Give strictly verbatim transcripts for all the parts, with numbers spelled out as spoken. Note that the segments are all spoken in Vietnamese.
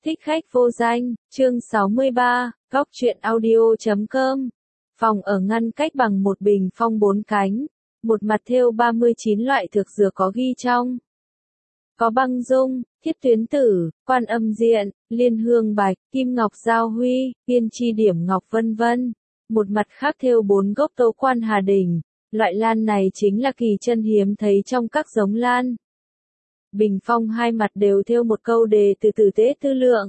Thích khách vô danh, chương sáu mươi ba, góc truyện audio chấm com. Phòng ở ngăn cách bằng một bình phong bốn cánh, một mặt thêu ba mươi chín loại thực dược có ghi trong. Có băng dung, thiết tuyến tử, quan âm diện, liên hương bạch, kim ngọc giao huy, tiên tri điểm ngọc vân vân. Một mặt khác thêu bốn gốc tố quan hà đỉnh, loại lan này chính là kỳ chân hiếm thấy trong các giống lan. Bình phong hai mặt đều thêu một câu đề từ tử tế tư lượng.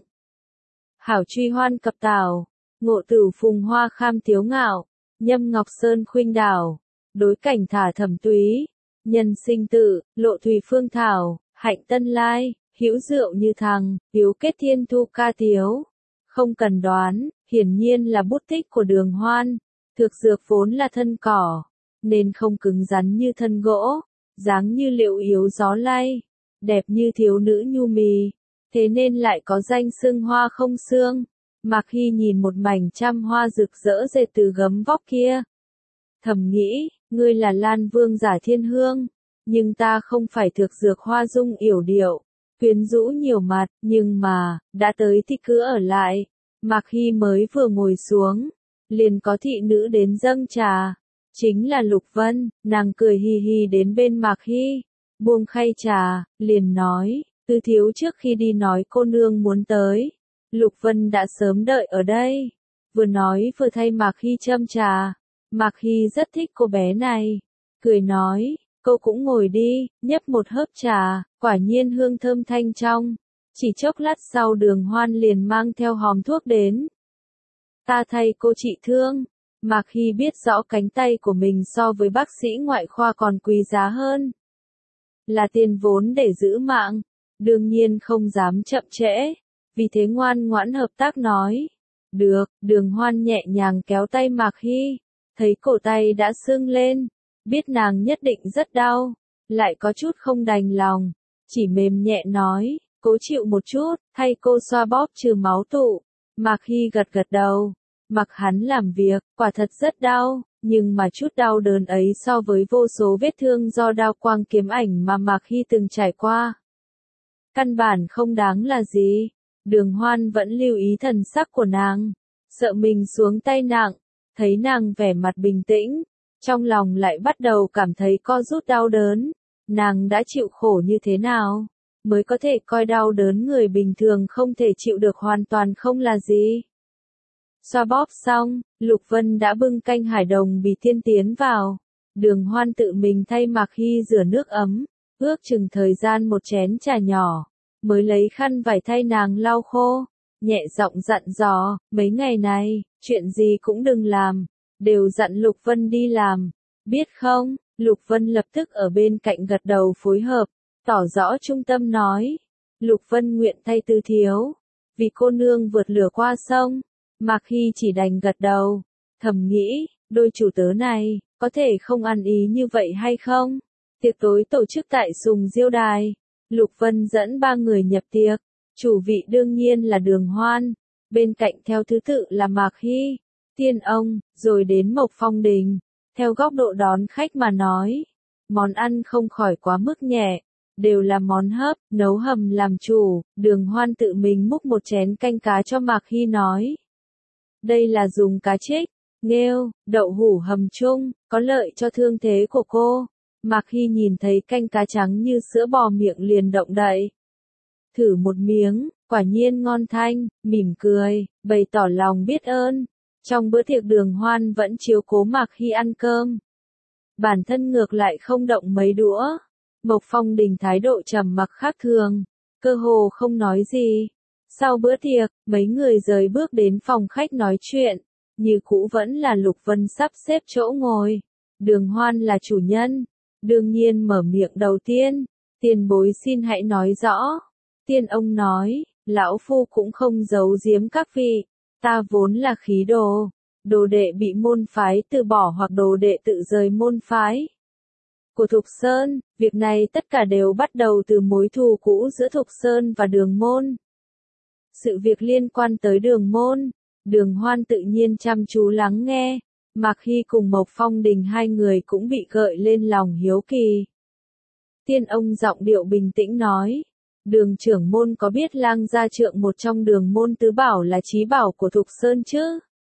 Hảo truy hoan cập tảo, ngộ tử phùng hoa kham tiếu ngạo, nhâm ngọc sơn khuynh đảo, đối cảnh thả thẩm túy, nhân sinh tự, lộ thùy phương thảo, hạnh tân lai, hữu rượu như thằng, hiếu kết thiên thu ca tiếu. Không cần đoán, hiển nhiên là bút tích của Đường Hoan. Thực dược vốn là thân cỏ, nên không cứng rắn như thân gỗ, dáng như liệu yếu gió lay, đẹp như thiếu nữ nhu mì, thế nên lại có danh xưng hoa không xương. Mạc Hy nhìn một mảnh trăm hoa rực rỡ dệt từ gấm vóc kia, thầm nghĩ, ngươi là Lan Vương giả thiên hương, nhưng ta không phải thực dược hoa dung yểu điệu, quyến rũ nhiều mặt, nhưng mà, đã tới thì cứ ở lại. Mạc Hy mới vừa ngồi xuống, liền có thị nữ đến dâng trà, chính là Lục Vân. Nàng cười hì hì đến bên Mạc Hy, buông khay trà, liền nói, Tư thiếu trước khi đi nói cô nương muốn tới. Lục Vân đã sớm đợi ở đây, vừa nói vừa thay Mạc Hy châm trà. Mạc Hy rất thích cô bé này, cười nói, cô cũng ngồi đi, nhấp một hớp trà, quả nhiên hương thơm thanh trong. Chỉ chốc lát sau Đường Hoan liền mang theo hòm thuốc đến. Ta thay cô trị thương. Mạc Hy biết rõ cánh tay của mình so với bác sĩ ngoại khoa còn quý giá hơn. Là tiền vốn để giữ mạng, đương nhiên không dám chậm trễ, vì thế ngoan ngoãn hợp tác nói. Được, Đường Hoan nhẹ nhàng kéo tay Mạc Hy, thấy cổ tay đã sưng lên, biết nàng nhất định rất đau, lại có chút không đành lòng, chỉ mềm nhẹ nói, cố chịu một chút, thay cô xoa bóp trừ máu tụ. Mạc Hy gật gật đầu, mặc hắn làm việc, quả thật rất đau, nhưng mà chút đau đớn ấy so với vô số vết thương do đao quang kiếm ảnh mà Mạc Hy từng trải qua, căn bản không đáng là gì. Đường Hoan vẫn lưu ý thần sắc của nàng, sợ mình xuống tay nặng, thấy nàng vẻ mặt bình tĩnh, trong lòng lại bắt đầu cảm thấy co rút đau đớn. Nàng đã chịu khổ như thế nào, mới có thể coi đau đớn người bình thường không thể chịu được hoàn toàn không là gì. Xoa bóp xong, Lục Vân đã bưng canh hải đồng bì tiên tiến vào. Đường Hoan tự mình thay Mạc Hy rửa nước ấm, ước chừng thời gian một chén trà nhỏ, mới lấy khăn vải thay nàng lau khô, nhẹ giọng dặn dò, mấy ngày này, chuyện gì cũng đừng làm, đều dặn Lục Vân đi làm, biết không? Lục Vân lập tức ở bên cạnh gật đầu phối hợp, tỏ rõ trung tâm nói, Lục Vân nguyện thay Tư thiếu, vì cô nương vượt lửa qua sông. Mạc Hy chỉ đành gật đầu, thầm nghĩ, đôi chủ tớ này, có thể không ăn ý như vậy hay không? Tiệc tối tổ chức tại Sùng Diêu Đài, Lục Vân dẫn ba người nhập tiệc, chủ vị đương nhiên là Đường Hoan, bên cạnh theo thứ tự là Mạc Hy, Tiên Ông, rồi đến Mộc Phong Đình. Theo góc độ đón khách mà nói, món ăn không khỏi quá mức nhẹ, đều là món hấp, nấu hầm làm chủ. Đường Hoan tự mình múc một chén canh cá cho Mạc Hy nói, đây là dùng cá trích, nghêu, đậu hũ hầm chung, có lợi cho thương thế của cô. Mạc Hy nhìn thấy canh cá trắng như sữa bò miệng liền động đậy. Thử một miếng, quả nhiên ngon thanh, mỉm cười, bày tỏ lòng biết ơn. Trong bữa tiệc Đường Hoan vẫn chiếu cố Mạc Hy ăn cơm, bản thân ngược lại không động mấy đũa. Mộc Phong Đình thái độ trầm mặc khác thường, cơ hồ không nói gì. Sau bữa tiệc, mấy người rời bước đến phòng khách nói chuyện, như cũ vẫn là Lục Vân sắp xếp chỗ ngồi. Đường Hoan là chủ nhân, đương nhiên mở miệng đầu tiên, tiền bối xin hãy nói rõ. Tiên Ông nói, lão phu cũng không giấu giếm các vị, ta vốn là khí đồ, đồ đệ bị môn phái từ bỏ hoặc đồ đệ tự rời môn phái của Thục Sơn. Việc này tất cả đều bắt đầu từ mối thù cũ giữa Thục Sơn và Đường Môn. Sự việc liên quan tới Đường Môn, Đường Hoan tự nhiên chăm chú lắng nghe. Mạc Hy cùng Mộc Phong Đình hai người cũng bị gợi lên lòng hiếu kỳ. Tiên Ông giọng điệu bình tĩnh nói, Đường trưởng môn có biết Lang Gia Trượng một trong đường môn tứ bảo là chí bảo của Thục Sơn chứ?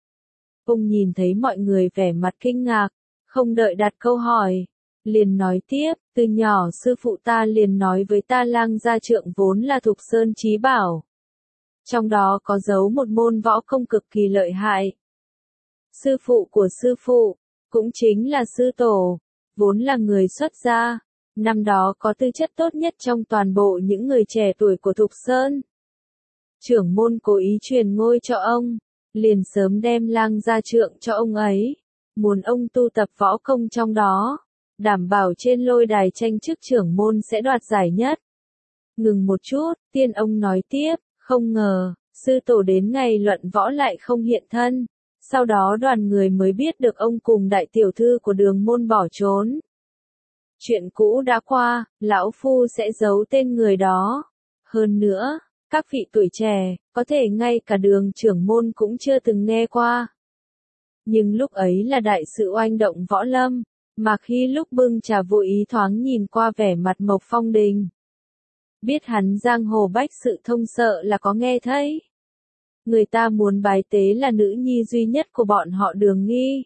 Ông nhìn thấy mọi người vẻ mặt kinh ngạc, không đợi đặt câu hỏi, liền nói tiếp, từ nhỏ sư phụ ta liền nói với ta Lang Gia Trượng vốn là Thục Sơn chí bảo. Trong đó có giấu một môn võ công cực kỳ lợi hại. Sư phụ của sư phụ, cũng chính là sư tổ, vốn là người xuất gia, năm đó có tư chất tốt nhất trong toàn bộ những người trẻ tuổi của Thục Sơn. Trưởng môn cố ý truyền ngôi cho ông, liền sớm đem Lang Gia Trượng cho ông ấy, muốn ông tu tập võ công trong đó, đảm bảo trên lôi đài tranh chức trưởng môn sẽ đoạt giải nhất. Ngừng một chút, tiên ông nói tiếp, không ngờ, sư tổ đến ngày luận võ lại không hiện thân, sau đó đoàn người mới biết được ông cùng đại tiểu thư của đường môn bỏ trốn. Chuyện cũ đã qua, lão phu sẽ giấu tên người đó. Hơn nữa, các vị tuổi trẻ, có thể ngay cả đường trưởng môn cũng chưa từng nghe qua. Nhưng lúc ấy là đại sự oanh động võ lâm, mà khi lúc bưng trà vô ý thoáng nhìn qua vẻ mặt Mộc Phong Đình. Biết hắn giang hồ bách sự thông sợ là có nghe thấy. Người ta muốn bái tế là nữ nhi duy nhất của bọn họ Đường Nghi.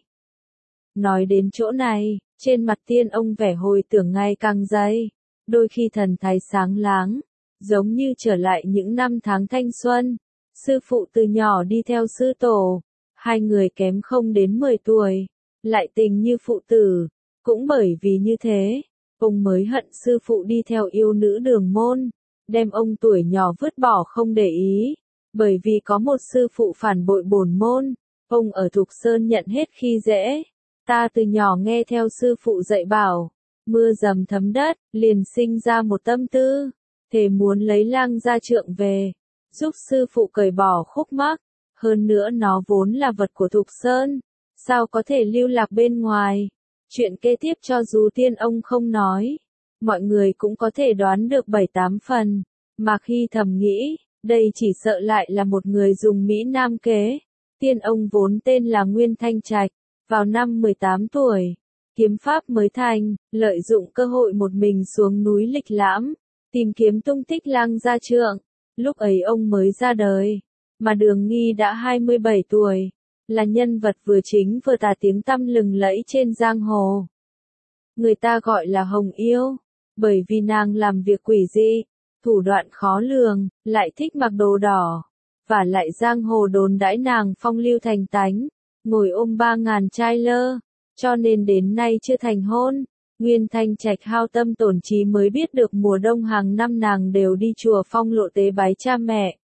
Nói đến chỗ này, trên mặt tiên ông vẻ hồi tưởng ngày càng dày, đôi khi thần thái sáng láng, giống như trở lại những năm tháng thanh xuân. Sư phụ từ nhỏ đi theo sư tổ, hai người kém không đến mười tuổi, lại tình như phụ tử, cũng bởi vì như thế, ông mới hận sư phụ đi theo yêu nữ đường môn, đem ông tuổi nhỏ vứt bỏ không để ý, bởi vì có một sư phụ phản bội bổn môn, ông ở Thục Sơn nhận hết khi dễ. Ta từ nhỏ nghe theo sư phụ dạy bảo, mưa dầm thấm đất, liền sinh ra một tâm tư, thề muốn lấy Lang Gia Trượng về, giúp sư phụ cởi bỏ khúc mắc, hơn nữa nó vốn là vật của Thục Sơn, sao có thể lưu lạc bên ngoài. Chuyện kế tiếp cho dù tiên ông không nói, mọi người cũng có thể đoán được bảy tám phần, mà khi thầm nghĩ, đây chỉ sợ lại là một người dùng Mỹ Nam kế. Tiên ông vốn tên là Nguyên Thanh Trạch, vào năm mười tám tuổi, kiếm pháp mới thành, lợi dụng cơ hội một mình xuống núi lịch lãm, tìm kiếm tung tích Lang Gia Trượng. Lúc ấy ông mới ra đời, mà Đường Nghi đã hai mươi bảy tuổi, là nhân vật vừa chính vừa tà tiếng tăm lừng lẫy trên giang hồ. Người ta gọi là Hồng Yêu, bởi vì nàng làm việc quỷ dị, thủ đoạn khó lường, lại thích mặc đồ đỏ, và lại giang hồ đồn đãi nàng phong lưu thành tánh, ngồi ôm ba ngàn trai lơ, cho nên đến nay chưa thành hôn. Nguyên Thanh Trạch hao tâm tổn trí mới biết được mùa đông hàng năm nàng đều đi chùa Phong Lộ tế bái cha mẹ.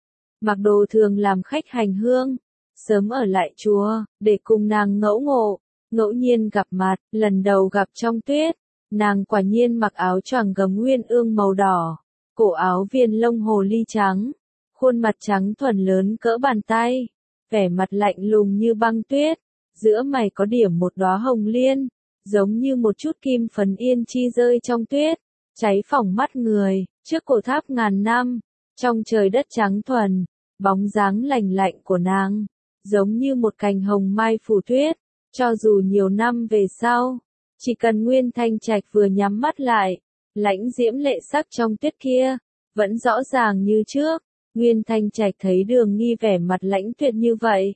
Mặc đồ thường làm khách hành hương, sớm ở lại chùa, để cùng nàng ngẫu ngộ, ngẫu nhiên gặp mặt, lần đầu gặp trong tuyết, nàng quả nhiên mặc áo choàng gấm nguyên ương màu đỏ, cổ áo viền lông hồ ly trắng, khuôn mặt trắng thuần lớn cỡ bàn tay, vẻ mặt lạnh lùng như băng tuyết, giữa mày có điểm một đóa hồng liên, giống như một chút kim phấn yên chi rơi trong tuyết, cháy phỏng mắt người. Trước cổ tháp ngàn năm, trong trời đất trắng thuần, bóng dáng lành lạnh của nàng, giống như một cành hồng mai phủ tuyết, cho dù nhiều năm về sau, chỉ cần Nguyên Thanh Trạch vừa nhắm mắt lại, lãnh diễm lệ sắc trong tuyết kia, vẫn rõ ràng như trước. Nguyên Thanh Trạch thấy Đường Nghi vẻ mặt lãnh tuyệt như vậy,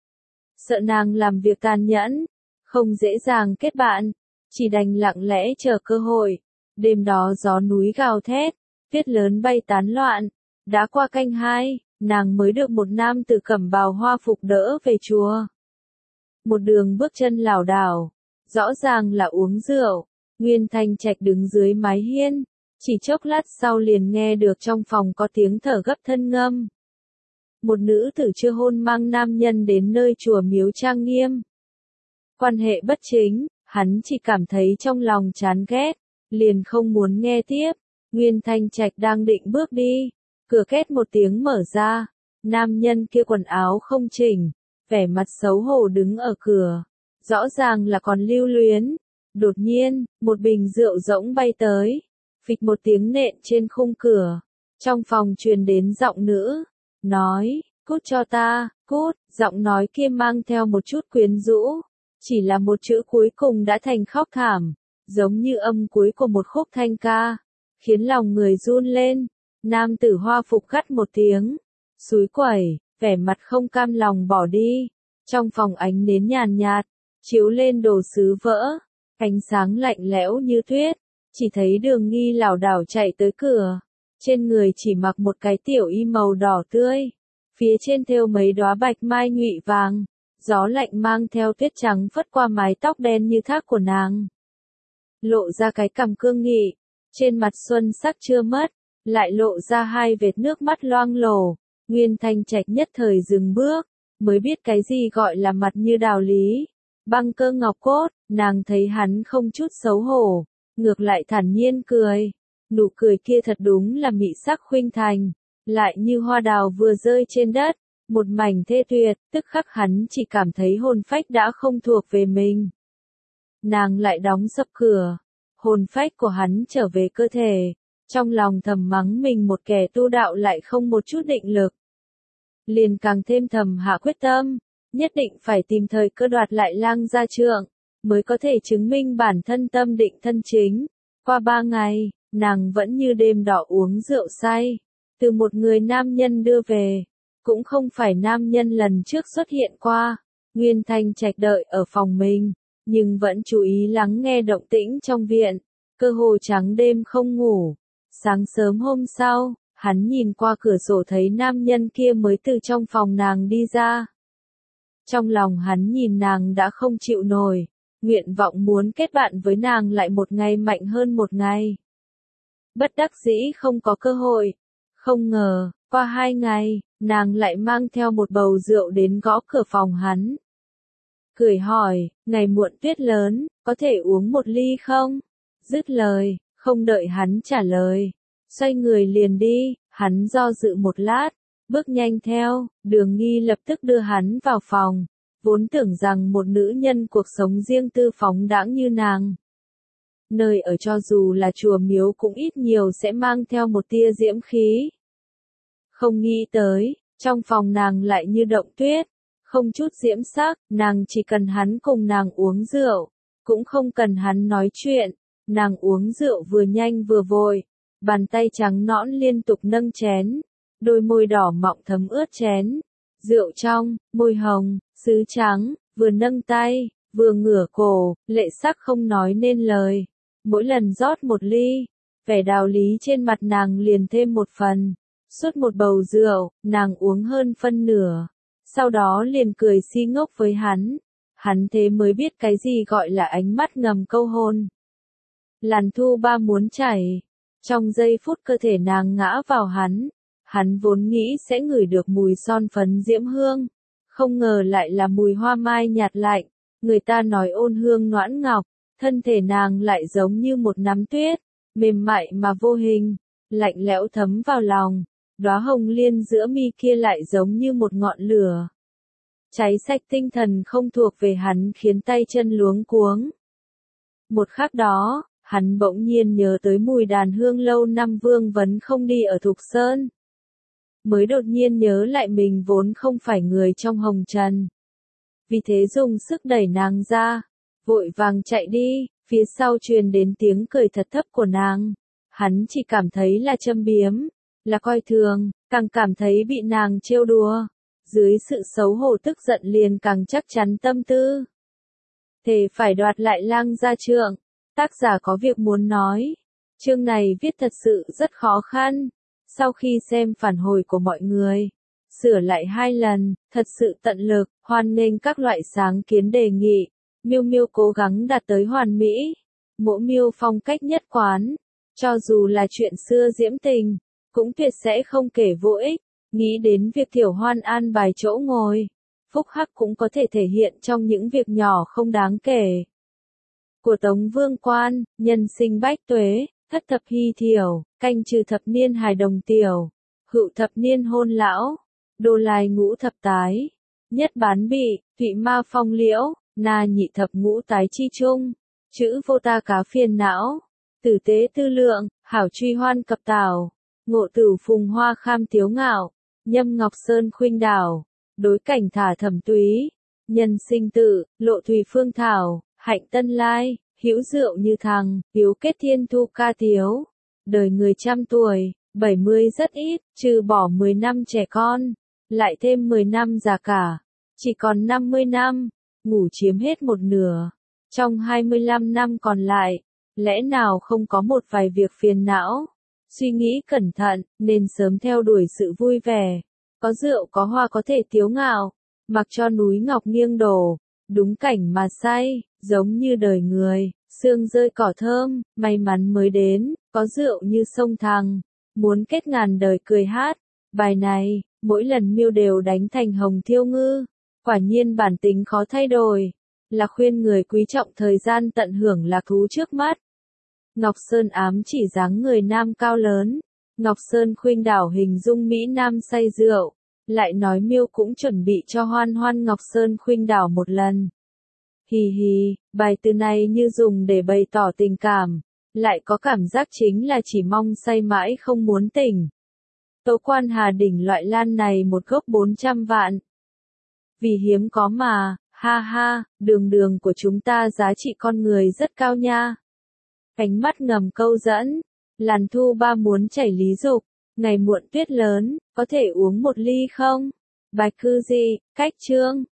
sợ nàng làm việc tàn nhẫn, không dễ dàng kết bạn, chỉ đành lặng lẽ chờ cơ hội. Đêm đó gió núi gào thét, tuyết lớn bay tán loạn, đã qua canh hai, nàng mới được một nam tử cẩm bào hoa phục đỡ về chùa. Một đường bước chân lảo đảo, rõ ràng là uống rượu. Nguyên Thanh Trạch đứng dưới mái hiên, chỉ chốc lát sau liền nghe được trong phòng có tiếng thở gấp thân ngâm. Một nữ tử chưa hôn mang nam nhân đến nơi chùa miếu trang nghiêm. Quan hệ bất chính, hắn chỉ cảm thấy trong lòng chán ghét, liền không muốn nghe tiếp. Nguyên Thanh Trạch đang định bước đi, cửa két một tiếng mở ra, nam nhân kia quần áo không chỉnh, vẻ mặt xấu hổ đứng ở cửa, rõ ràng là còn lưu luyến. Đột nhiên, một bình rượu rỗng bay tới, phịch một tiếng nện trên khung cửa, trong phòng truyền đến giọng nữ, nói, cút cho ta, cút. Giọng nói kia mang theo một chút quyến rũ, chỉ là một chữ cuối cùng đã thành khóc thảm, giống như âm cuối của một khúc thanh ca, khiến lòng người run lên. Nam tử hoa phục gắt một tiếng, xúi quẩy, vẻ mặt không cam lòng bỏ đi. Trong phòng ánh nến nhàn nhạt, chiếu lên đồ sứ vỡ, ánh sáng lạnh lẽo như tuyết, chỉ thấy Đường Nghi lảo đảo chạy tới cửa, trên người chỉ mặc một cái tiểu y màu đỏ tươi, phía trên thêu mấy đóa bạch mai nhụy vàng, gió lạnh mang theo tuyết trắng phất qua mái tóc đen như thác của nàng. Lộ ra cái cằm cương nghị, trên mặt xuân sắc chưa mất, lại lộ ra hai vệt nước mắt loang lổ. Nguyên Thanh Trạch nhất thời dừng bước, mới biết cái gì gọi là mặt như đào lý, băng cơ ngọc cốt. Nàng thấy hắn không chút xấu hổ, ngược lại thản nhiên cười, nụ cười kia thật đúng là mị sắc khuynh thành, lại như hoa đào vừa rơi trên đất, một mảnh thê tuyệt. Tức khắc hắn chỉ cảm thấy hồn phách đã không thuộc về mình. Nàng lại đóng sập cửa, hồn phách của hắn trở về cơ thể, trong lòng thầm mắng mình một kẻ tu đạo lại không một chút định lực. Liền càng thêm thầm hạ quyết tâm, nhất định phải tìm thời cơ đoạt lại Lang Gia Trượng, mới có thể chứng minh bản thân tâm định thân chính. Qua ba ngày, nàng vẫn như đêm đỏ uống rượu say, từ một người nam nhân đưa về, cũng không phải nam nhân lần trước xuất hiện qua. Nguyên Thanh Trạch đợi ở phòng mình, nhưng vẫn chú ý lắng nghe động tĩnh trong viện, cơ hồ trắng đêm không ngủ. Sáng sớm hôm sau, hắn nhìn qua cửa sổ thấy nam nhân kia mới từ trong phòng nàng đi ra. Trong lòng hắn nhìn nàng đã không chịu nổi, nguyện vọng muốn kết bạn với nàng lại một ngày mạnh hơn một ngày. Bất đắc dĩ không có cơ hội. Không ngờ, qua hai ngày, nàng lại mang theo một bầu rượu đến gõ cửa phòng hắn. Cười hỏi, ngày muộn tuyết lớn, có thể uống một ly không? Dứt lời, không đợi hắn trả lời, xoay người liền đi. Hắn do dự một lát, bước nhanh theo. Đường Nghi lập tức đưa hắn vào phòng, vốn tưởng rằng một nữ nhân cuộc sống riêng tư phóng đãng như nàng, nơi ở cho dù là chùa miếu cũng ít nhiều sẽ mang theo một tia diễm khí. Không nghĩ tới, trong phòng nàng lại như động tuyết, không chút diễm sắc. Nàng chỉ cần hắn cùng nàng uống rượu, cũng không cần hắn nói chuyện. Nàng uống rượu vừa nhanh vừa vội, bàn tay trắng nõn liên tục nâng chén, đôi môi đỏ mọng thấm ướt chén. Rượu trong, môi hồng, sứ trắng, vừa nâng tay, vừa ngửa cổ, lệ sắc không nói nên lời. Mỗi lần rót một ly, vẻ đạo lý trên mặt nàng liền thêm một phần. Suốt một bầu rượu, nàng uống hơn phân nửa, sau đó liền cười si ngốc với hắn. Hắn thế mới biết cái gì gọi là ánh mắt ngầm câu hôn. Làn thu ba muốn chảy, trong giây phút cơ thể nàng ngã vào hắn, hắn vốn nghĩ sẽ ngửi được mùi son phấn diễm hương, không ngờ lại là mùi hoa mai nhạt lạnh. Người ta nói ôn hương noãn ngọc, thân thể nàng lại giống như một nắm tuyết, mềm mại mà vô hình, lạnh lẽo thấm vào lòng. Đóa hồng liên giữa mi kia lại giống như một ngọn lửa, cháy sạch tinh thần không thuộc về hắn, khiến tay chân luống cuống. Một khắc đó, hắn bỗng nhiên nhớ tới mùi đàn hương lâu năm Vương Vấn không đi ở Thục Sơn. Mới đột nhiên nhớ lại mình vốn không phải người trong hồng trần. Vì thế dùng sức đẩy nàng ra, vội vàng chạy đi. Phía sau truyền đến tiếng cười thật thấp của nàng. Hắn chỉ cảm thấy là châm biếm, là coi thường, càng cảm thấy bị nàng trêu đùa. Dưới sự xấu hổ tức giận liền càng chắc chắn tâm tư. Thề phải đoạt lại Lang Gia Trượng. Tác giả có việc muốn nói. Chương này viết thật sự rất khó khăn. Sau khi xem phản hồi của mọi người, sửa lại hai lần, thật sự tận lực, hoan nghênh các loại sáng kiến đề nghị. Miêu Miêu cố gắng đạt tới hoàn mỹ. Mỗ Miêu phong cách nhất quán. Cho dù là chuyện xưa diễm tình, cũng tuyệt sẽ không kể vô ích. Nghĩ đến việc Tiểu Hoan an bài chỗ ngồi, phúc hắc cũng có thể thể hiện trong những việc nhỏ không đáng kể. Của Tống Vương Quan, nhân sinh bách tuế, thất thập hy thiểu, canh trừ thập niên hài đồng tiểu, hữu thập niên hôn lão, đô lai ngũ thập tái, nhất bán bị, thụy ma phong liễu, na nhị thập ngũ tái chi chung, chữ vô ta cá phiền não, tử tế tư lượng, hảo truy hoan cập tảo, ngộ tử phùng hoa kham tiếu ngạo, nhâm ngọc sơn khuynh đảo, đối cảnh thả thẩm túy, nhân sinh tự, lộ thùy phương thảo, hạnh tân lai, hữu rượu như thằng, hiếu kết thiên thu ca tiếu. Đời người trăm tuổi, bảy mươi rất ít, trừ bỏ mười năm trẻ con, lại thêm mười năm già cả, chỉ còn năm mươi năm, ngủ chiếm hết một nửa. Trong hai mươi lăm năm còn lại, lẽ nào không có một vài việc phiền não? Suy nghĩ cẩn thận, nên sớm theo đuổi sự vui vẻ. Có rượu có hoa có thể tiếu ngạo, mặc cho núi ngọc nghiêng đổ, đúng cảnh mà say, giống như đời người, sương rơi cỏ thơm, may mắn mới đến, có rượu như sông Thằng, muốn kết ngàn đời cười hát. Bài này, mỗi lần Miêu đều đánh thành hồng thiêu ngư, quả nhiên bản tính khó thay đổi, là khuyên người quý trọng thời gian tận hưởng lạc thú trước mắt. Ngọc Sơn ám chỉ dáng người nam cao lớn, Ngọc Sơn khuynh đảo hình dung Mỹ Nam say rượu, lại nói Miêu cũng chuẩn bị cho Hoan Hoan Ngọc Sơn khuynh đảo một lần. Hì hì, bài từ này như dùng để bày tỏ tình cảm, lại có cảm giác chính là chỉ mong say mãi không muốn tỉnh. Tấu Quan Hà Đỉnh loại lan này một gốc bốn trăm vạn. Vì hiếm có mà, ha ha, đường đường của chúng ta giá trị con người rất cao nha. Ánh mắt ngầm câu dẫn, làn thu ba muốn chảy lý dục, ngày muộn tuyết lớn, có thể uống một ly không? Bạch Cư Dị, cách chương.